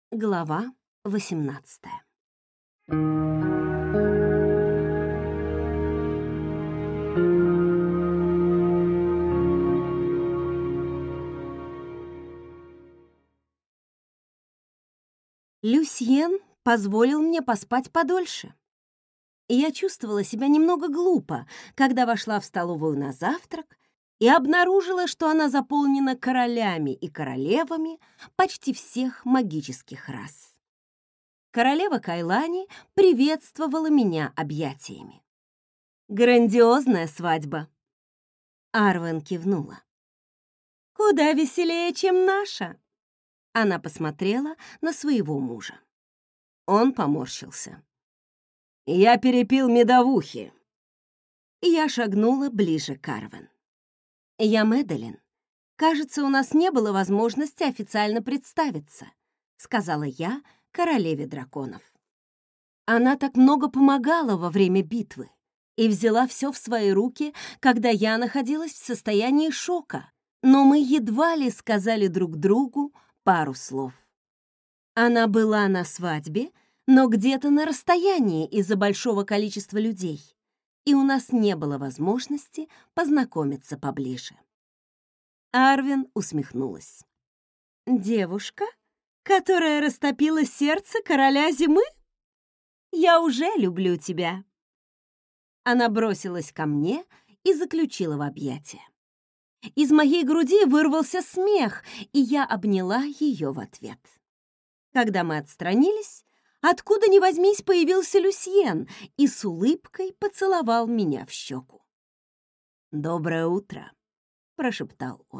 Глава 18. Люсьен позволил мне поспать подольше. И я чувствовала себя немного глупо, когда вошла в столовую на завтрак и обнаружила, что она заполнена королями и королевами почти всех магических рас. Королева Кайлани приветствовала меня объятиями. «Грандиозная свадьба!» Арвен кивнула. «Куда веселее, чем наша!» Она посмотрела на своего мужа. Он поморщился. «Я перепил медовухи». Я шагнула ближе к Арвен. «Я Мэдалин. Кажется, у нас не было возможности официально представиться», сказала я королеве драконов. Она так много помогала во время битвы и взяла все в свои руки, когда я находилась в состоянии шока, но мы едва ли сказали друг другу пару слов. Она была на свадьбе, но где-то на расстоянии из-за большого количества людей, и у нас не было возможности познакомиться поближе. Арвен усмехнулась. «Девушка, которая растопила сердце короля зимы? Я уже люблю тебя!» Она бросилась ко мне и заключила в объятия. Из моей груди вырвался смех, и я обняла ее в ответ. Когда мы отстранились, откуда ни возьмись появился Люсьен и с улыбкой поцеловал меня в щеку. «Доброе утро», — прошептал он.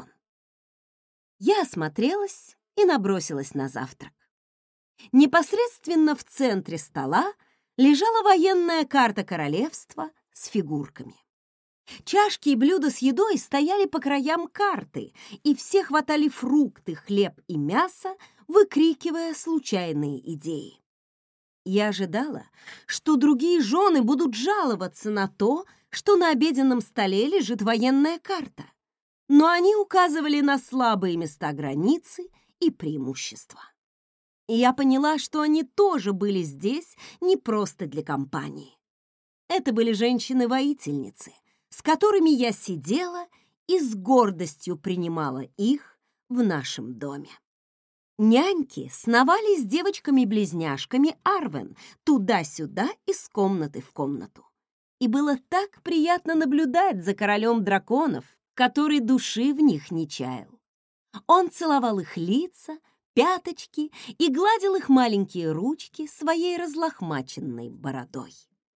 Я осмотрелась и набросилась на завтрак. Непосредственно в центре стола лежала военная карта королевства с фигурками. Чашки и блюда с едой стояли по краям карты, и все хватали фрукты, хлеб и мясо, выкрикивая случайные идеи. Я ожидала, что другие жены будут жаловаться на то, что на обеденном столе лежит военная карта, но они указывали на слабые места границы и преимущества. И я поняла, что они тоже были здесь не просто для компании. Это были женщины-воительницы, с которыми я сидела и с гордостью принимала их в нашем доме. Няньки сновали с девочками-близняшками Арвен туда-сюда из комнаты в комнату. И было так приятно наблюдать за королем драконов, который души в них не чаял. Он целовал их лица, пяточки и гладил их маленькие ручки своей разлохмаченной бородой.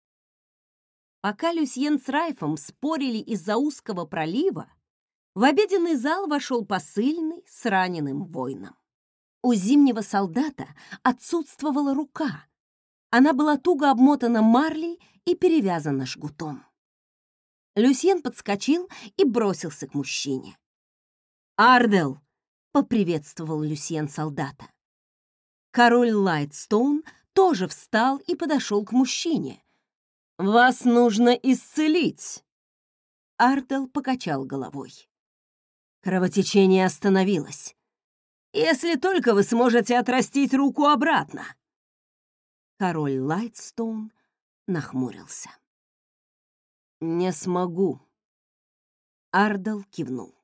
Пока Люсьен с Райфом спорили из-за узкого пролива, в обеденный зал вошел посыльный с раненым воином. У зимнего солдата отсутствовала рука. Она была туго обмотана марлей и перевязана жгутом. Люсьен подскочил и бросился к мужчине. «Ардел!» — поприветствовал Люсьен солдата. Король Лайтстоун тоже встал и подошел к мужчине. «Вас нужно исцелить!» Ардел покачал головой. «Кровотечение остановилось. Если только вы сможете отрастить руку обратно». Король Лайтстоун нахмурился. «Не смогу». Ардел кивнул.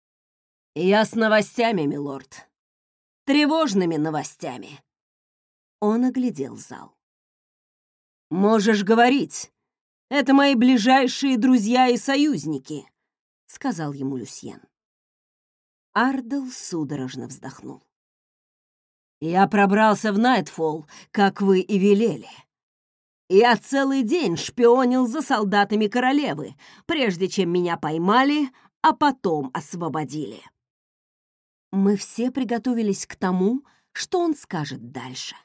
«Я с новостями, милорд. Тревожными новостями». Он оглядел зал. «Можешь говорить. Это мои ближайшие друзья и союзники», — сказал ему Люсьен. Ардел судорожно вздохнул. «Я пробрался в Найтфолл, как вы и велели. Я целый день шпионил за солдатами королевы, прежде чем меня поймали, а потом освободили». Мы все приготовились к тому, что он скажет дальше.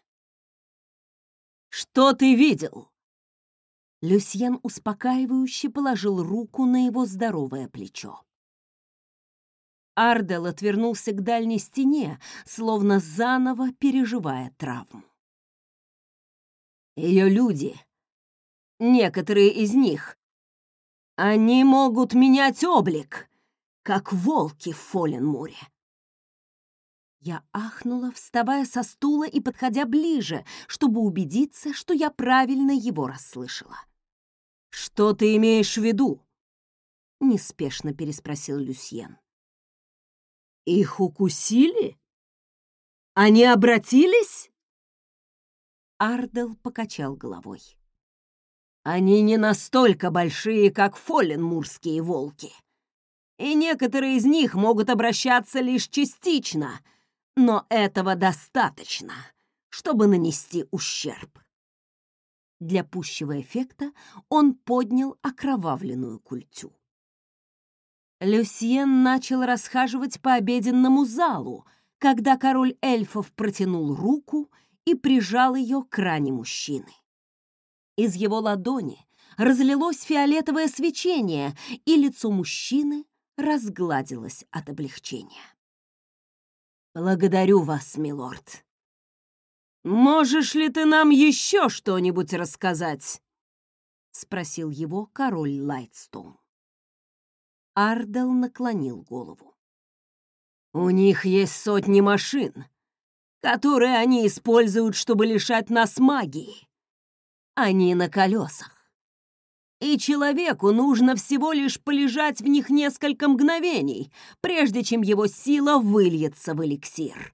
«Что ты видел?» Люсьен успокаивающе положил руку на его здоровое плечо. Ардел отвернулся к дальней стене, словно заново переживая травму. «Ее люди, некоторые из них, они могут менять облик, как волки в Фоленмуре. Я ахнула, вставая со стула и подходя ближе, чтобы убедиться, что я правильно его расслышала. «Что ты имеешь в виду?» — неспешно переспросил Люсьен. «Их укусили? Они обратились?» Ардел покачал головой. «Они не настолько большие, как фоленмурские волки. И некоторые из них могут обращаться лишь частично, но этого достаточно, чтобы нанести ущерб». Для пущего эффекта он поднял окровавленную культю. Люсьен начал расхаживать по обеденному залу, когда король эльфов протянул руку и прижал ее к ране мужчины. Из его ладони разлилось фиолетовое свечение, и лицо мужчины разгладилось от облегчения. «Благодарю вас, милорд. Можешь ли ты нам еще что-нибудь рассказать?» — спросил его король Лайтстоун. Ардел наклонил голову. «У них есть сотни машин, которые они используют, чтобы лишать нас магии. Они на колесах. И человеку нужно всего лишь полежать в них несколько мгновений, прежде чем его сила выльется в эликсир».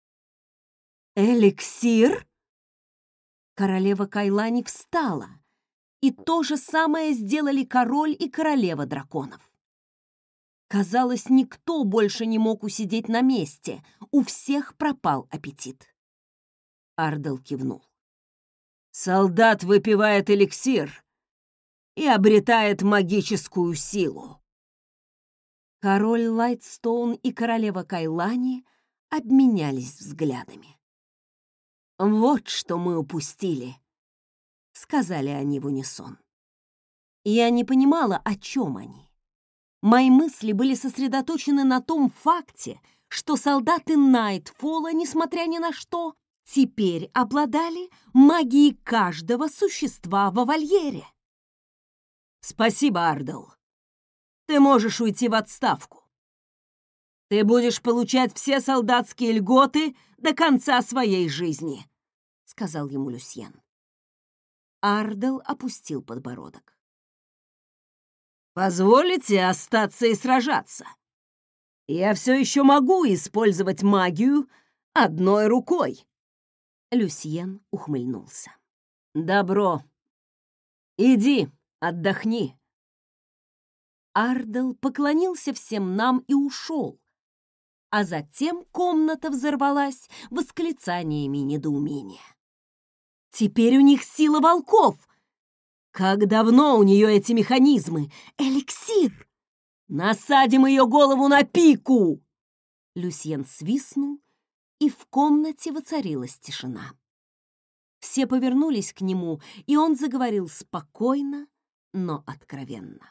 «Эликсир?» Королева Кайлани встала, и то же самое сделали король и королева драконов. Казалось, никто больше не мог усидеть на месте, у всех пропал аппетит. Ардел кивнул. «Солдат выпивает эликсир и обретает магическую силу». Король Лайтстоун и королева Кайлани обменялись взглядами. «Вот что мы упустили», — сказали они в унисон. Я не понимала, о чем они. Мои мысли были сосредоточены на том факте, что солдаты Найтфолла, несмотря ни на что, теперь обладали магией каждого существа во вольере. «Спасибо, Ардел. Ты можешь уйти в отставку. Ты будешь получать все солдатские льготы до конца своей жизни», — сказал ему Люсьен. Ардел опустил подбородок. «Позволите остаться и сражаться? Я все еще могу использовать магию одной рукой». Люсьен ухмыльнулся. «Добро. Иди, отдохни». Ардел поклонился всем нам и ушел, а затем комната взорвалась восклицаниями недоумения. «Теперь у них сила волков! Как давно у нее эти механизмы? Эликсир! Насадим ее голову на пику!» Люсьен свистнул, и в комнате воцарилась тишина. Все повернулись к нему, и он заговорил спокойно, но откровенно.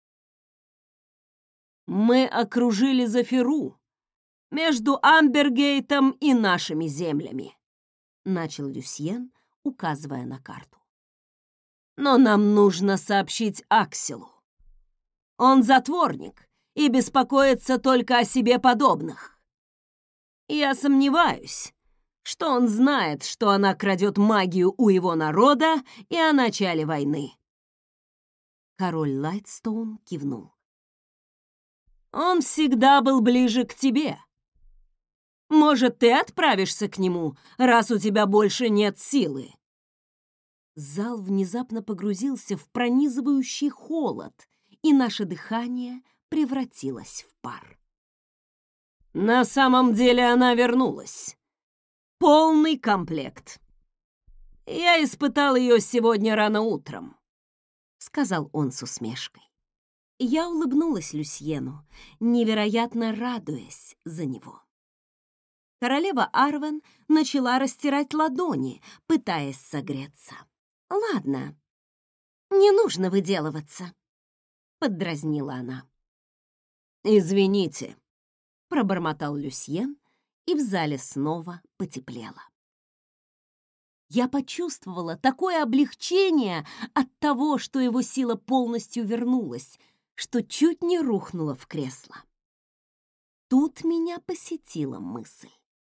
«Мы окружили Зафиру между Амбергейтом и нашими землями», — начал Люсьен, указывая на карту. «Но нам нужно сообщить Акселу. Он затворник и беспокоится только о себе подобных. Я сомневаюсь, что он знает, что она крадет магию у его народа и о начале войны». Король Лайтстоун кивнул. «Он всегда был ближе к тебе. Может, ты отправишься к нему, раз у тебя больше нет силы?» Зал внезапно погрузился в пронизывающий холод, и наше дыхание превратилось в пар. «На самом деле она вернулась. Полный комплект. Я испытал ее сегодня рано утром», — сказал он с усмешкой. Я улыбнулась Люсьену, невероятно радуясь за него. Королева Арвен начала растирать ладони, пытаясь согреться. «Ладно, не нужно выделываться», — поддразнила она. «Извините», — пробормотал Люсьен, и в зале снова потеплело. Я почувствовала такое облегчение от того, что его сила полностью вернулась, что чуть не рухнула в кресло. Тут меня посетила мысль.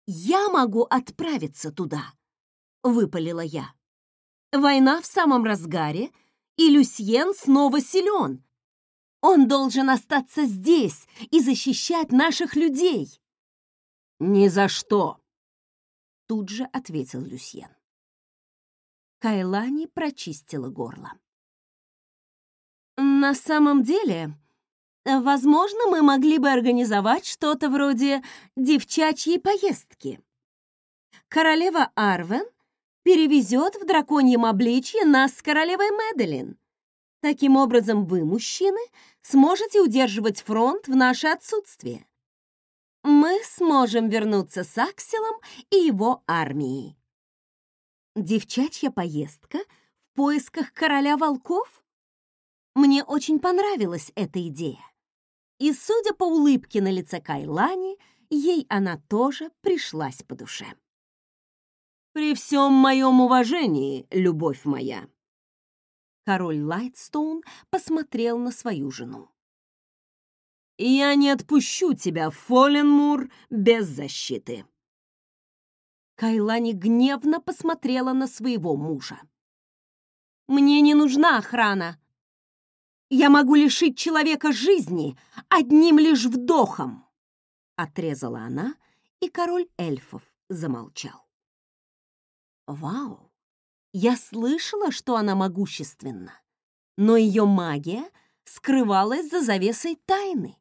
«Я могу отправиться туда», — выпалила я. «Война в самом разгаре, и Люсьен снова силен. Он должен остаться здесь и защищать наших людей». «Ни за что!» — тут же ответил Люсьен. Кайлани прочистила горло. «На самом деле, возможно, мы могли бы организовать что-то вроде девчачьей поездки. Королева Арвен перевезет в драконьем обличье нас с королевой Мэдалин. Таким образом, вы, мужчины, сможете удерживать фронт в наше отсутствие. Мы сможем вернуться с Акселом и его армией». Девчачья поездка в поисках короля волков? Мне очень понравилась эта идея. И, судя по улыбке на лице Кайлани, ей она тоже пришлась по душе. «При всем моем уважении, любовь моя!» Король Лайтстоун посмотрел на свою жену. «Я не отпущу тебя в Фоленмур без защиты!» Кайлани гневно посмотрела на своего мужа. «Мне не нужна охрана. Я могу лишить человека жизни одним лишь вдохом!» Отрезала она, и король эльфов замолчал. Вау! Я слышала, что она могущественна, но ее магия скрывалась за завесой тайны.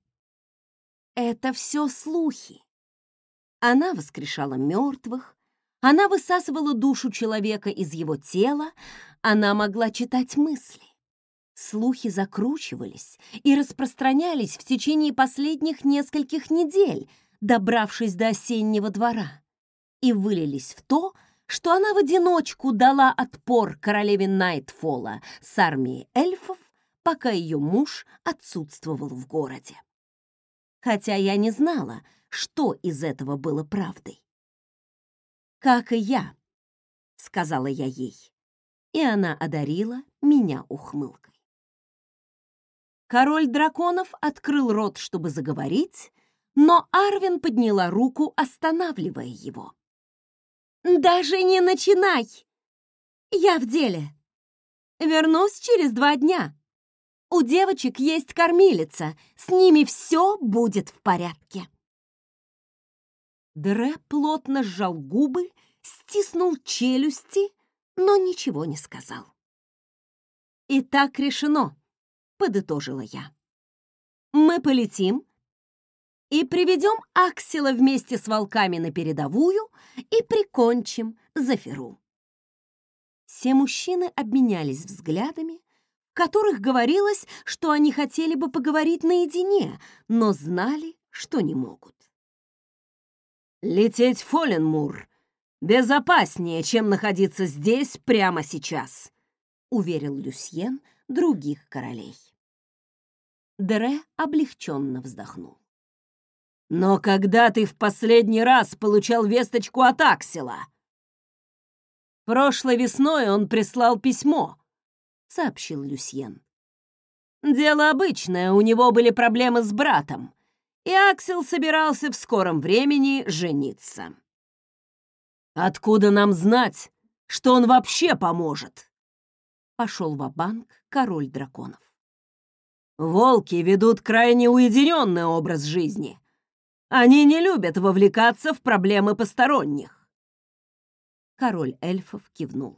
Это все слухи. Она воскрешала мертвых, она высасывала душу человека из его тела, она могла читать мысли. Слухи закручивались и распространялись в течение последних нескольких недель, добравшись до осеннего двора, и вылились в то, что она в одиночку дала отпор королеве Найтфолла с армией эльфов, пока ее муж отсутствовал в городе. Хотя я не знала, что из этого было правдой. «Как и я», — сказала я ей, и она одарила меня ухмылкой. Король драконов открыл рот, чтобы заговорить, но Арвен подняла руку, останавливая его. «Даже не начинай! Я в деле. Вернусь через 2 дня. У девочек есть кормилица, с ними все будет в порядке». Дре плотно сжал губы, стиснул челюсти, но ничего не сказал. «И так решено», — подытожила я. «Мы полетим и приведем Аксела вместе с волками на передовую и прикончим Зафиру». Все мужчины обменялись взглядами, в которых говорилось, что они хотели бы поговорить наедине, но знали, что не могут. «Лететь в Фоленмур безопаснее, чем находиться здесь прямо сейчас», — уверил Люсьен других королей. Дре облегченно вздохнул. «Но когда ты в последний раз получал весточку от Аксела?» «Прошлой весной он прислал письмо», — сообщил Люсьен. «Дело обычное, у него были проблемы с братом, и Аксел собирался в скором времени жениться». «Откуда нам знать, что он вообще поможет?» Пошел ва-банк король драконов. «Волки ведут крайне уединенный образ жизни. Они не любят вовлекаться в проблемы посторонних». Король эльфов кивнул.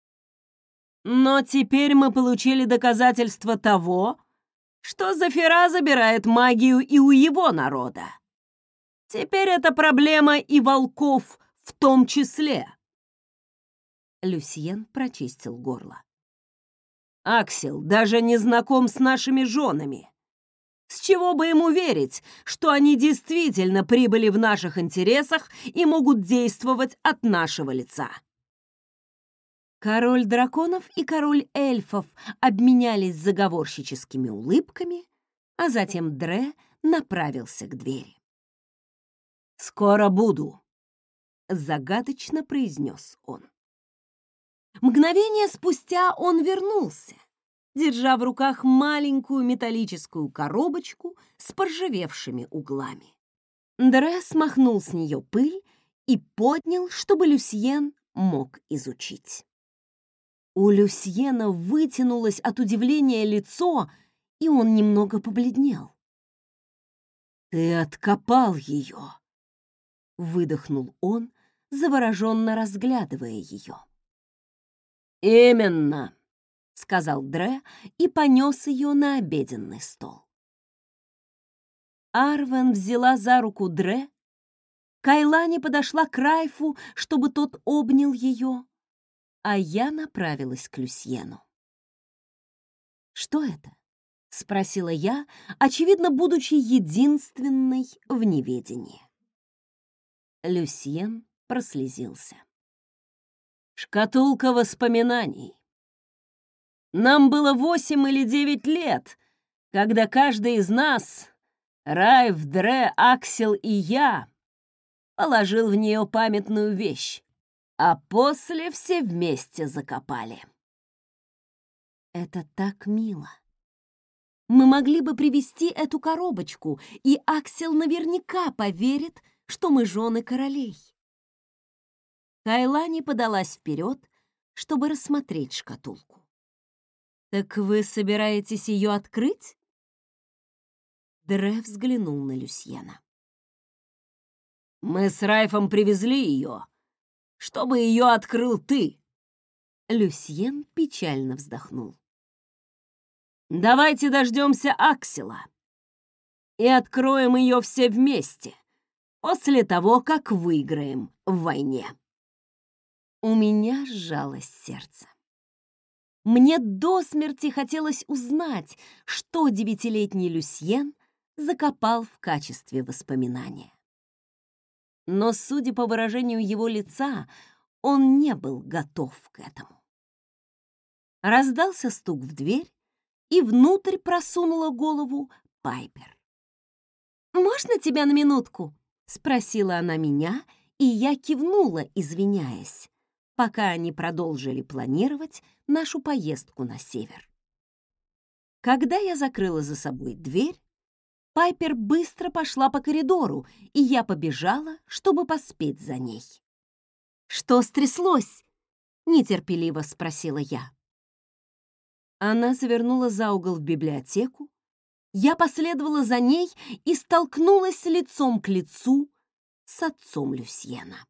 «Но теперь мы получили доказательства того, что Зафира забирает магию и у его народа. Теперь это проблема и волков в том числе». Люсьен прочистил горло. «Аксел даже не знаком с нашими женами. С чего бы ему верить, что они действительно прибыли в наших интересах и могут действовать от нашего лица?» Король драконов и король эльфов обменялись заговорщическими улыбками, а затем Дре направился к двери. «Скоро буду», — загадочно произнес он. Мгновение спустя он вернулся, держа в руках маленькую металлическую коробочку с поржавевшими углами. Дре смахнул с нее пыль и поднял, чтобы Люсьен мог изучить. У Люсьена вытянулось от удивления лицо, и он немного побледнел. «Ты откопал ее!» — выдохнул он, завороженно разглядывая ее. «Именно!» — сказал Дре и понес ее на обеденный стол. Арвен взяла за руку Дре, Кайлани подошла к Райфу, чтобы тот обнял ее, а я направилась к Люсьену. «Что это?» — спросила я, очевидно, будучи единственной в неведении. Люсьен прослезился. «Шкатулка воспоминаний. Нам было 8 или 9 лет, когда каждый из нас, Райф, Дре, Аксел и я, положил в нее памятную вещь, а после все вместе закопали». «Это так мило. Мы могли бы привезти эту коробочку, и Аксел наверняка поверит, что мы жены королей». Кайлани подалась вперед, чтобы рассмотреть шкатулку. «Так вы собираетесь ее открыть?» Дре взглянул на Люсьена. «Мы с Райфом привезли ее, чтобы ее открыл ты». Люсьен печально вздохнул. «Давайте дождемся Аксела и откроем ее все вместе после того, как выиграем в войне». У меня сжалось сердце. Мне до смерти хотелось узнать, что 9-летний Люсьен закопал в качестве воспоминания. Но, судя по выражению его лица, он не был готов к этому. Раздался стук в дверь, и внутрь просунула голову Пайпер. «Можно тебя на минутку?» — спросила она меня, и я кивнула, извиняясь, пока они продолжили планировать нашу поездку на север. Когда я закрыла за собой дверь, Пайпер быстро пошла по коридору, и я побежала, чтобы поспеть за ней. «Что стряслось?» — нетерпеливо спросила я. Она завернула за угол в библиотеку. Я последовала за ней и столкнулась лицом к лицу с отцом Люсьена.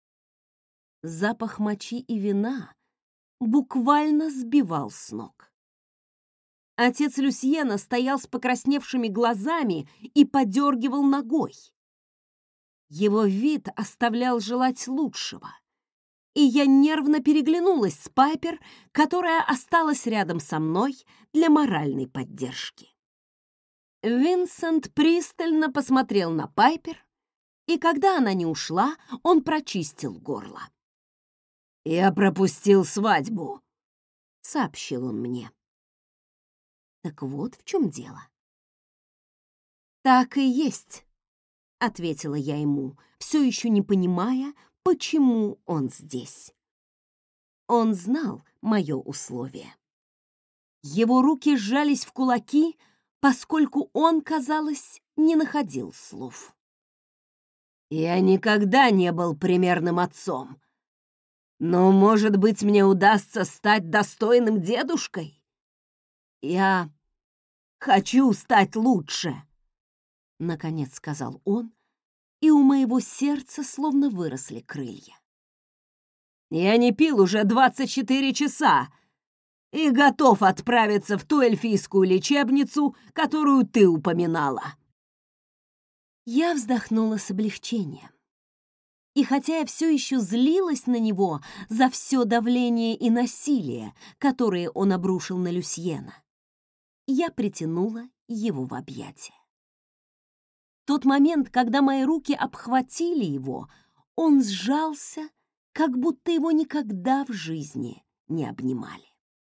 Запах мочи и вина буквально сбивал с ног. Отец Люсьена стоял с покрасневшими глазами и подергивал ногой. Его вид оставлял желать лучшего, и я нервно переглянулась с Пайпер, которая осталась рядом со мной для моральной поддержки. Винсент пристально посмотрел на Пайпер, и когда она не ушла, он прочистил горло. «Я пропустил свадьбу», — сообщил он мне. Так вот в чем дело. «Так и есть», — ответила я ему, все еще не понимая, почему он здесь. Он знал мое условие. Его руки сжались в кулаки, поскольку он, казалось, не находил слов. «Я никогда не был примерным отцом, но, может быть, мне удастся стать достойным дедушкой? Я хочу стать лучше», — наконец сказал он, и у моего сердца словно выросли крылья. «Я не пил уже 24 часа и готов отправиться в ту эльфийскую лечебницу, которую ты упоминала». Я вздохнула с облегчением. И хотя я все еще злилась на него за все давление и насилие, которые он обрушил на Люсьена, я притянула его в объятия. Тот момент, когда мои руки обхватили его, он сжался, как будто его никогда в жизни не обнимали.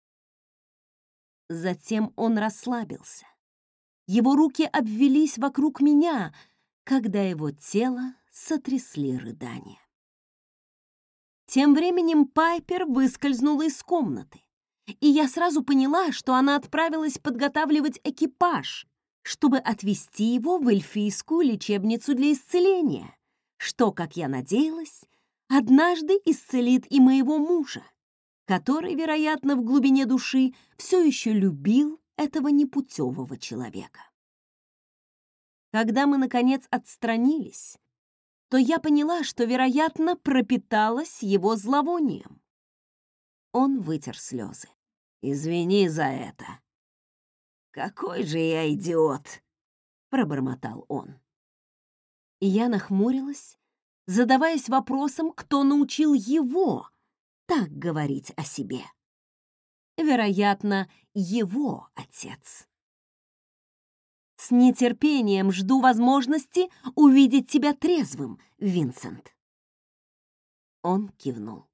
Затем он расслабился. Его руки обвились вокруг меня, когда его тело сотрясли рыдания. Тем временем Пайпер выскользнула из комнаты, и я сразу поняла, что она отправилась подготавливать экипаж, чтобы отвезти его в эльфийскую лечебницу для исцеления, что, как я надеялась, однажды исцелит и моего мужа, который, вероятно, в глубине души все еще любил этого непутевого человека. Когда мы, наконец, отстранились, то я поняла, что, вероятно, пропиталась его зловонием. Он вытер слезы. «Извини за это». «Какой же я идиот!» — пробормотал он. И я нахмурилась, задаваясь вопросом, кто научил его так говорить о себе. Вероятно, его отец. «С нетерпением жду возможности увидеть тебя трезвым, Винсент». Он кивнул.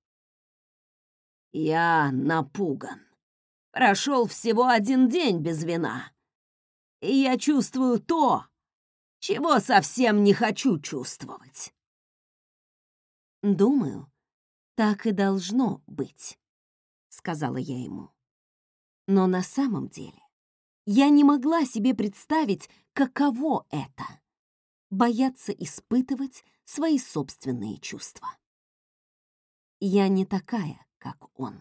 «Я напуган. Прошел всего 1 день без вина, и я чувствую то, чего совсем не хочу чувствовать». «Думаю, так и должно быть», — сказала я ему. Но на самом деле я не могла себе представить, каково это — бояться испытывать свои собственные чувства. Я не такая, как он.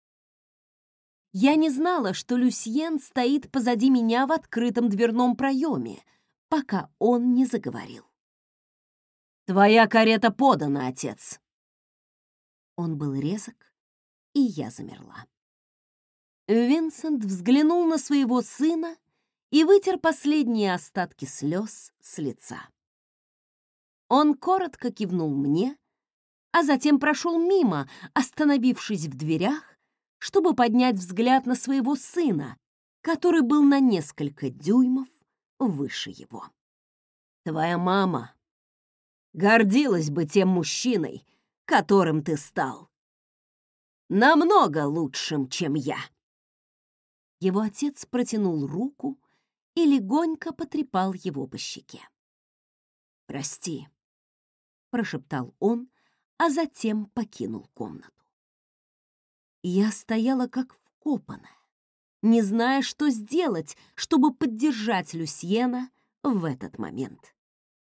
Я не знала, что Люсьен стоит позади меня в открытом дверном проеме, пока он не заговорил. «Твоя карета подана, отец!» Он был резок, и я замерла. Винсент взглянул на своего сына и вытер последние остатки слез с лица. Он коротко кивнул мне, а затем прошел мимо, остановившись в дверях, чтобы поднять взгляд на своего сына, который был на несколько дюймов выше его. «Твоя мама гордилась бы тем мужчиной, которым ты стал. Намного лучшим, чем я». Его отец протянул руку и легонько потрепал его по щеке. «Прости», — прошептал он, а затем покинул комнату. Я стояла как вкопанная, не зная, что сделать, чтобы поддержать Люсьена в этот момент.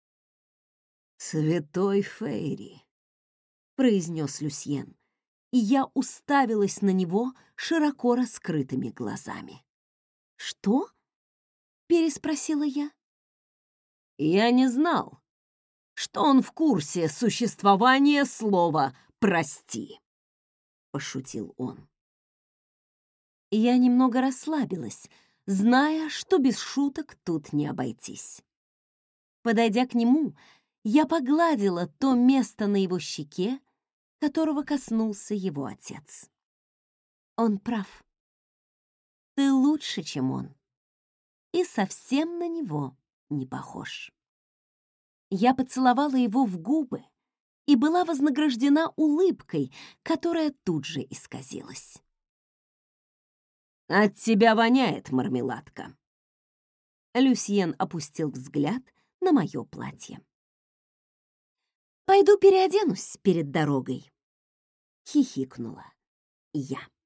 «Святой Фейри», — произнес Люсьен, и я уставилась на него широко раскрытыми глазами. «Что?» — переспросила я. «Я не знал, что он в курсе существования слова «прости», — пошутил он. Я немного расслабилась, зная, что без шуток тут не обойтись. Подойдя к нему, я погладила то место на его щеке, которого коснулся его отец. Он прав. Ты лучше, чем он, и совсем на него не похож. Я поцеловала его в губы и была вознаграждена улыбкой, которая тут же исказилась. «От тебя воняет, мармеладка». Люсьен опустил взгляд на мое платье. «Пойду переоденусь перед дорогой», — хихикнула я.